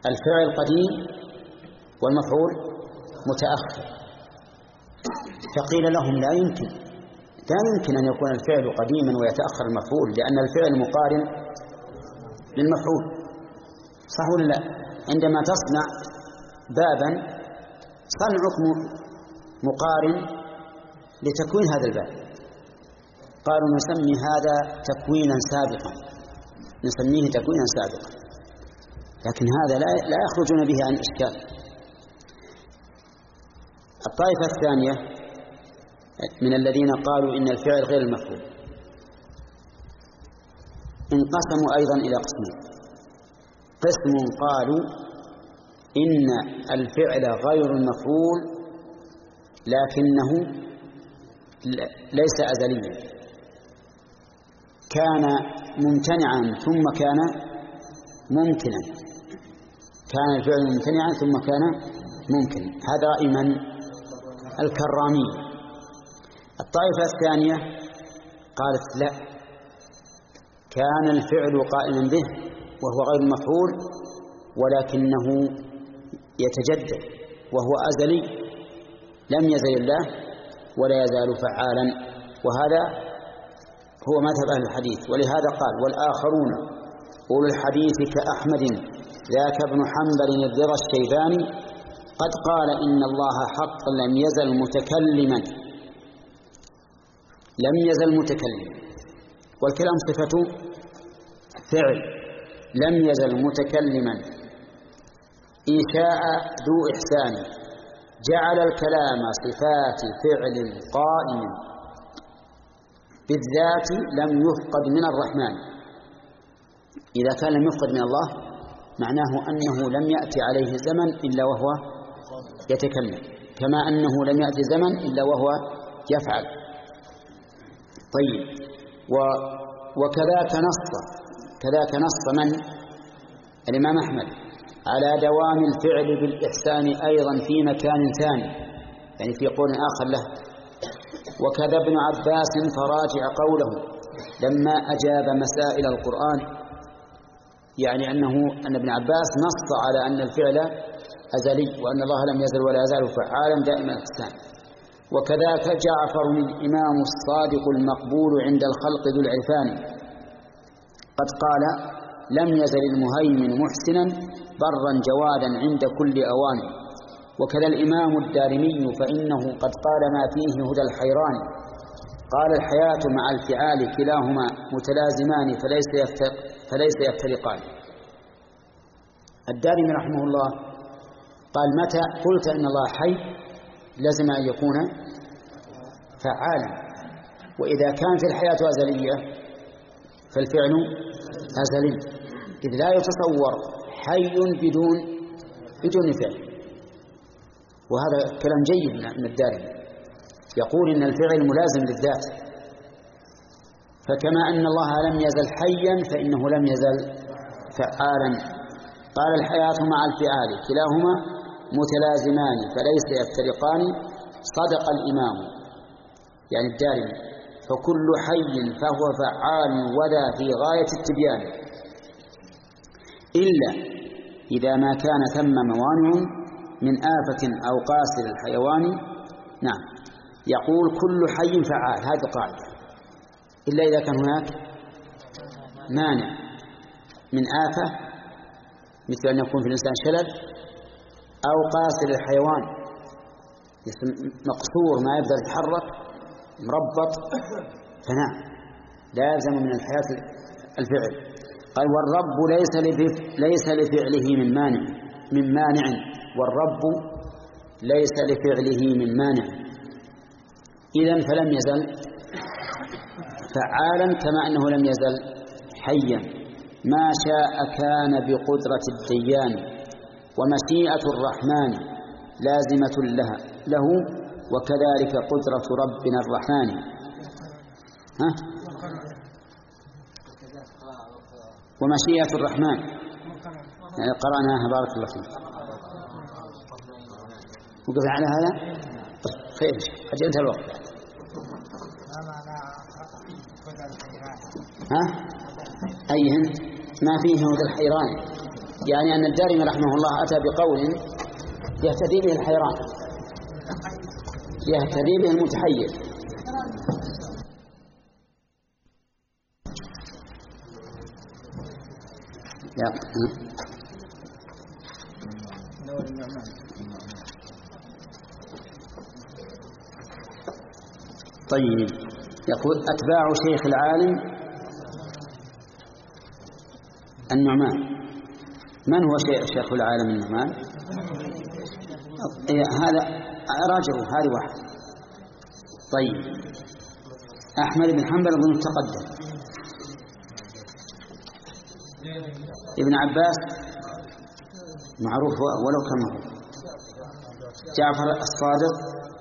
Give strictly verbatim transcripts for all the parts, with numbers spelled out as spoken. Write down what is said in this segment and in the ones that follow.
الفعل قديم والمفعول متأخر، فقيل لهم لا يمكن لا يمكن أن يكون الفعل قديما ويتأخر المفعول، لأن الفعل مقارن للمفعول، صح ولا لا؟ عندما تصنع بابا صنعك مقارن لتكوين هذا الباب، قالوا نسمي هذا تكوينا سابقا، نسميه تكوينا سابقا، لكن هذا لا لا يخرجون به عن إشكال. الطائفة الثانية من الذين قالوا إن الفعل غير المفعول انقسموا أيضا إلى قسمين. قسم قالوا إن الفعل غير المفعول لكنه ليس أزليا، كان ممتنعا ثم كان ممكنا، كان الفعل ممتنعا ثم كان ممكنا. هذا رأي من؟ الكرامية. الطائفة الثانية قالت لا، كان الفعل قائما به وهو غير مفعول ولكنه يتجدد وهو أزلي، لم يزل الله ولا يزال فعالا، وهذا هو مذهب أهل الحديث. ولهذا قال والآخرون أولو الحديث كأحمد ذاك ابن حنبل الرضا الشيباني قد قال إن الله حق لم يزل متكلما، لم يزل متكلما، والكلام صفة فعل، لم يزل متكلما إنشاء ذو إحسان، جعل الكلام صفات فعل قائم بالذات لم يفقد من الرحمن. إذا كان لم يفقد من الله معناه أنه لم يأتي عليه زمن إلا وهو يتكلم، كما أنه لم يأتي زمن إلا وهو يفعل. طيب، وكذاك نص كذاك نص من؟ الإمام أحمد على دوام الفعل بالإحسان أيضا في مكان ثاني، يعني في قول آخر له. وكذا ابن عباس فراجع قوله لما أجاب مسائل القرآن، يعني أنه أن ابن عباس نص على أن الفعل أزلي وأن الله لم يزل ولا يزال فعالا دائما الإحسان. وكذاك جعفر الإمام الصادق المقبول عند الخلق ذو العرفان قد قال لم يزل المهيمن محسنا برا جوادا عند كل أوان. وكذا الإمام الدارمي فإنه قد قال ما فيه هدى الحيران، قال الحياة مع الفعال كلاهما متلازمان فليس فليس يفترقان. الدارمي رحمه الله قال متى قلت إن الله حي لازم أن يكون فعالا، وإذا كان في الحياة أزلية فالفعل أزلي، إذ لا يتصور حي بدون بدون فعل. وهذا كلام جيد من الدارمي، يقول إن الفعل ملازم للذات، فكما أن الله لم يزل حيا فإنه لم يزل فعالا. قال الحياة مع الفعال كلاهما متلازمان فليس يفترقان. صدق الإمام يعني الدارمي فكل حي فهو فعال وذا في غاية التبيان، إلا إذا ما كان ثم موانع من آفة أو قاسر الحيوان. نعم، يقول كل حي فعال، هذه قاعدة، إلا إذا كان هناك مانع من آفة مثل أن يكون في الإنسان شلل أو قاسر الحيوان مقصور ما يقدر يتحرك مربط، فنعم لا يلزم من الحياة الفعل. قال والرب ليس ليس لفعله من مانع من مانع والرب ليس لفعله من مانع، إذن فلم يزل فعالا كما أنه لم يزل حيا. ما شاء كان بقدرة الديان ومشيئة الرحمن لازمة لها له وكذلك قدرة ربنا الرحمن. ها؟ ومشيئة الرحمن يعني قرأناها بارك الله فيك. وقف على هذا خير أجلت الوقت. ها؟ أيهن ما فيه هدى الحيران يعني أن الدارمي رحمه الله أتى بقول يهتدي به الحيران، يهتدي به المتحير. طيب، يقول أتباع شيخ العالم النعمان. من هو شيخ العالم النعمان؟ هذا راجعوا هذه واحد. طيب، أحمد بن حنبل أظن تقدم. ابن عباس معروف ولو كان. جعفر الصادق،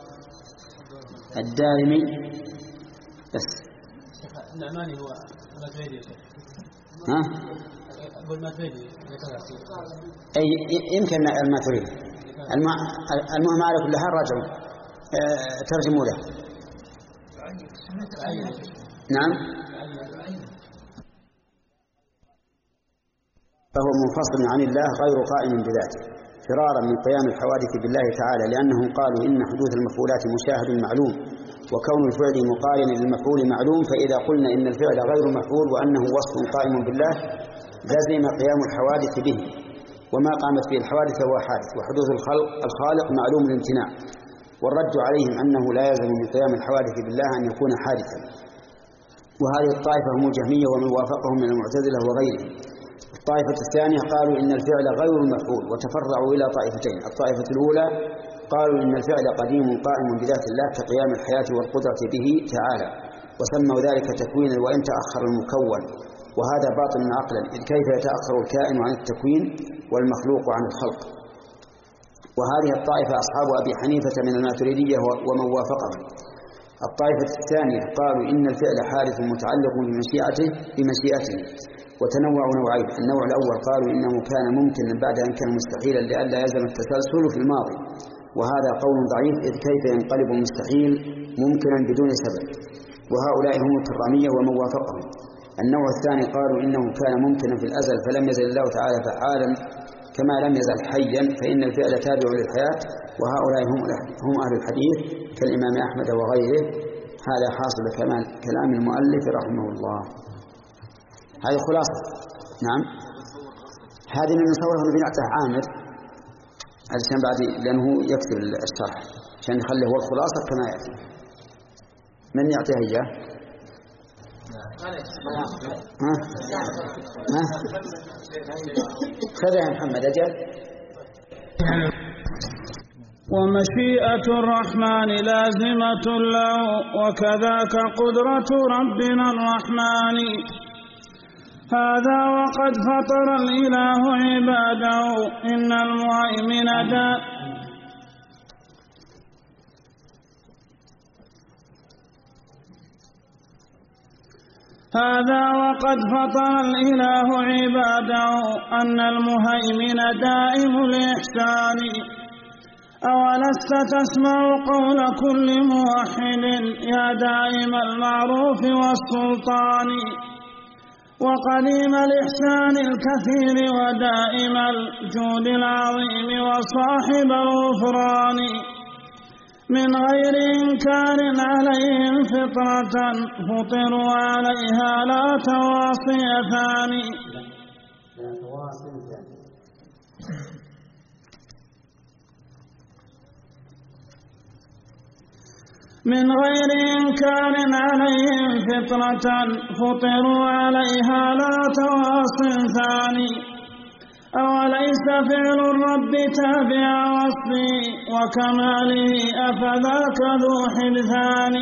الدارمي بس. النعماني هو الماتريدي يا شيخ. ها؟ أقول الماتريدي. أي يمكن الماتريدي. المهم على كل حال راجعوا أه ترجموا له. نعم. فهو منفصل عن الله غير قائم بذاته، فرارا من قيام الحوادث بالله تعالى، لأنهم قالوا إن حدوث المفعولات مشاهد معلوم، وكون الفعل مقارنا للمفعول معلوم، فإذا قلنا إن الفعل غير مفعول وأنه وصف قائم بالله لازم قيام الحوادث به، وما قامت به الحوادث هو حادث، وحدوث الخلق الخالق معلوم الامتناع. والرد عليهم أنه لا يلزم من قيام الحوادث بالله أن يكون حادثا. وهذه الطائفة هم الجهمية ومن وافقهم من المعتزلة وغيرهم. الطائفة الثانية قالوا إن الفعل غير المفعول، وتفرعوا إلى طائفتين. الطائفة الأولى قالوا إن الفعل قديم قائم بذات الله كقيام الحياة والقدرة به تعالى، وسموا ذلك تكوينا وإن تأخر المكون، وهذا باطل عقلا، إذ كيف يتأخر الكائن عن التكوين والمخلوق عن الخلق. وهذه الطائفة أصحاب أبي حنيفة من الماتريدية ومن وافقهم. الطائفة الثانية قالوا إن الفعل حادث متعلق بمشيئته بمشيئته وتنوع نوعين. النوع الأول قالوا إنه كان ممكنا بعد أن كان مستحيلا لئلا يلزم التسلسل في الماضي، وهذا قول ضعيف، إذ كيف ينقلب المستحيل ممكنا بدون سبب، وهؤلاء هم الكرامية ومن وافقهم. النوع الثاني قالوا إنه كان ممكنا في الأزل فلم يزل الله تعالى فعالا كما لم يزل حيا، فإن الفعل تابع للحياة، وهؤلاء هم هم أهل الحديث كالإمام أحمد وغيره. هذا حاصل كمان كلام المؤلف رحمه الله. هذه خلاصة. نعم، هذه من نصوره بنعته عامر علشان بعد، لأنه يكتب الشرح عشان يخليه هو الخلاصة كما يأتي. من يعطيها إياه؟ ها؟ ها؟ خذها يا محمد أجل. ومشيئة الرحمن لازمة له، وكذاك قدرة ربنا الرحمن. هذا وقد فطر الإله عباده، إن المهيمن دا هذا وقد فطر الإله عباده، أن المهيمن دائم الإحسان. أولست تسمع قول كل موحد يا دائم المعروف والسلطان، وقديم الإحسان الكثير ودائم الجود العظيم وصاحب الغفران، من غير إنكار عليهم فطرة فطروا عليها لا تواصي ثاني. من غير إنكار عليهم فطرة فطروا عليها لا تواصي ثاني. أوليس فعل الرب تابع وصفه وكماله أفذاك ذو حدثان،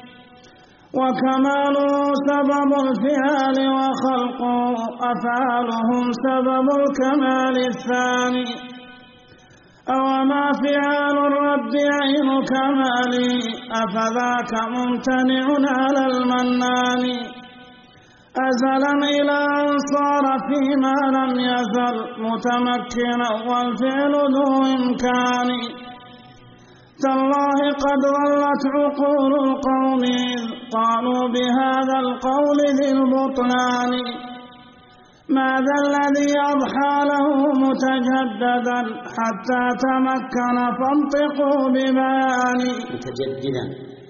وكماله سبب الفعال وخلقه أفعالهم سبب الكمال الثاني. أوما فعال الرب عين كماله أفذاك ممتنع على المنان، أزلا إلى أن صار فيما لم يزل متمكنا والفعل ذو إمكان. تالله قد ضلت عقول القوم إذ قالوا بهذا القول ذي البطلان، ماذا الذي أضحى له متجددا حتى تمكن فانطقوا ببياني متجددا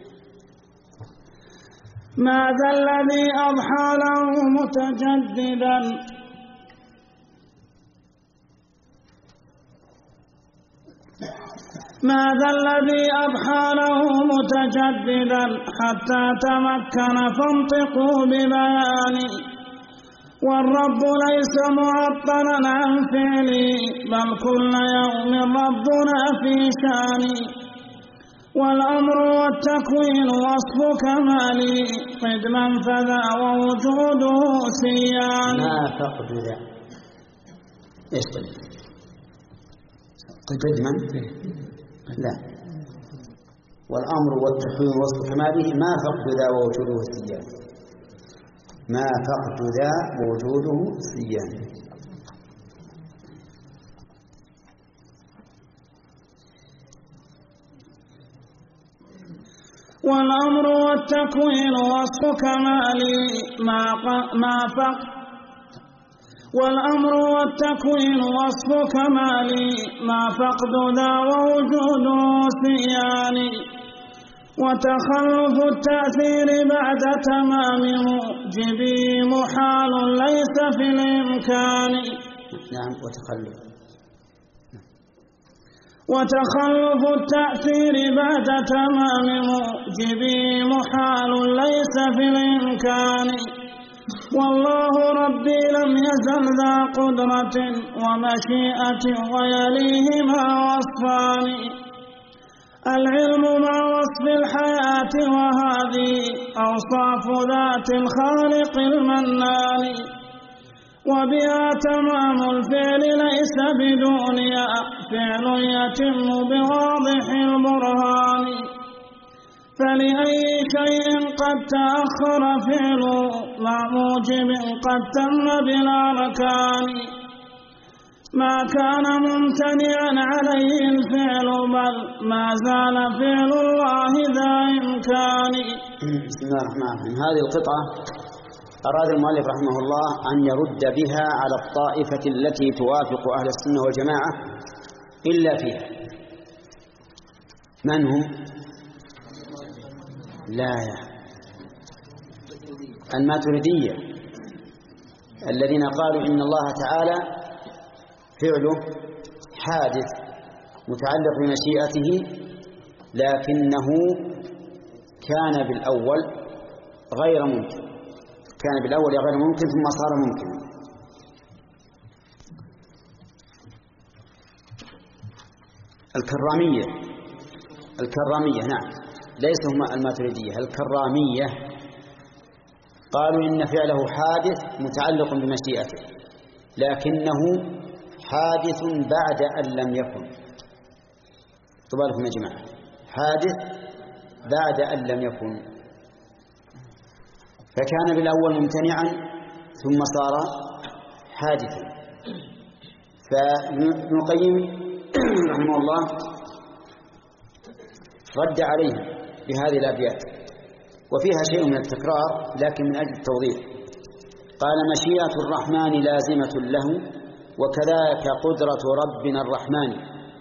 ماذا الذي أضحى له متجددا ماذا الذي أضحى له متجددا حتى تمكن فانطقوا ببياني والرب ليس معطلا عن فعلي بل كل يوم ربنا في شاني والأمر والتكوين وصف كمالي قدما فذا ووجوده سيان ما فقد ذا ايش قدما لا والأمر والتكوين وصف كماله ما فقد ذا ووجوده سيان ما فقد ذا ووجوده سيان والأمر والتكوين وصف كمالي ما ما فقد والأمر والتكوين وصف كمالي ما فقد ذا ووجوده سيان وتخلف التأثير بعد تمام موجبه محال ليس في الإمكان نعم وتخلف وتخلف التأثير بعد تمام موجبه محال ليس في الإمكان والله ربي لم يزل ذا قدرة ومشيئة ويليهما وصفان العلم مع وصف الحياة وهذه أوصاف ذات الخالق المنان وبها تمام الفعل ليس بدونها فعل يتم بواضح البرهان فلأي شيء قد تأخر فعله مع موجب قد تم بالأركان ما كان ممتنعا عليه الفعل بل ما زال فعل الله ذا إمكان. بسم الله الرحمن الرحيم. هذه القطعة أراد المؤلف رحمه الله أن يرد بها على الطائفة التي توافق أهل السنة والجماعة إلا فيها. من هم؟ لا يا الماتريدية الذين قالوا إن الله تعالى فعله حادث متعلق بمشيئته لكنه كان بالأول غير ممكن كان بالأول غير ممكن ثم صار ممكنا. الكرامية الكرامية نعم ليس هم الماتريدية الكرامية قالوا إن فعله حادث متعلق بمشيئته لكنه حادث بعد أن لم يكن. طبالكم يا جماعة حادث بعد أن لم يكن فكان بالأول ممتنعا ثم صار حادثا. فابن القيم رحمه الله رد عليهم بهذه الأبيات وفيها شيء من التكرار لكن من أجل التوضيح. قال مشيئة الرحمن لازمة له وكذاك قدرة ربنا الرحمن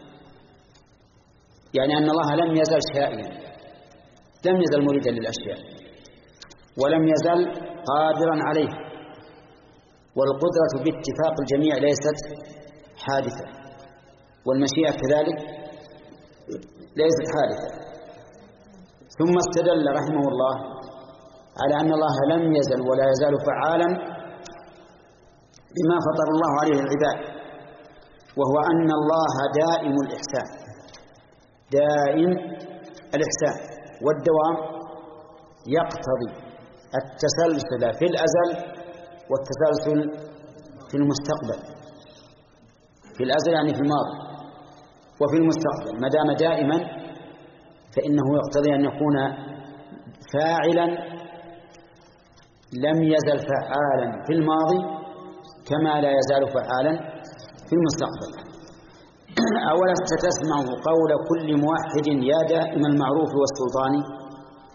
يعني أن الله لم يزل شائعا لم يزل مريدا للأشياء ولم يزل قادرا عليه والقدرة باتفاق الجميع ليست حادثة والمشيئة كذلك ليست حادثة. ثم استدل رحمه الله على أن الله لم يزل ولا يزال فعالا بما فطر الله عليه العباد وهو أن الله دائم الإحسان دائم الإحسان والدوام يقتضي التسلسل في الأزل والتسلسل في المستقبل. في الأزل يعني في الماضي وفي المستقبل ما دام دائما فإنه يقتضي أن يكون فاعلا لم يزل فعالا في الماضي كما لا يزال فعالا في المستقبل. أولست تسمع قول كل موحد يا دائم المعروف والسلطان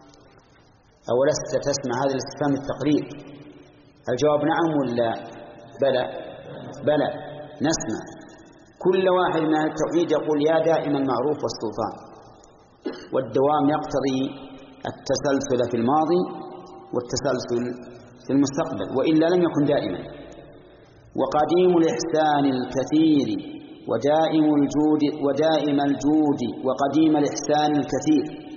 أولست تسمع هذا الاستفهام التقرير الجواب نعم ولا بلى بلى نسمع كل واحد من التوحيد يقول يا دائم المعروف والسلطان، والدوام يقتضي التسلسل في الماضي والتسلسل في المستقبل، وإلا لم يكن دائما. وقديم الإحسان الكثير ودائم الجود ودائم الجود وقديم الإحسان الكثير.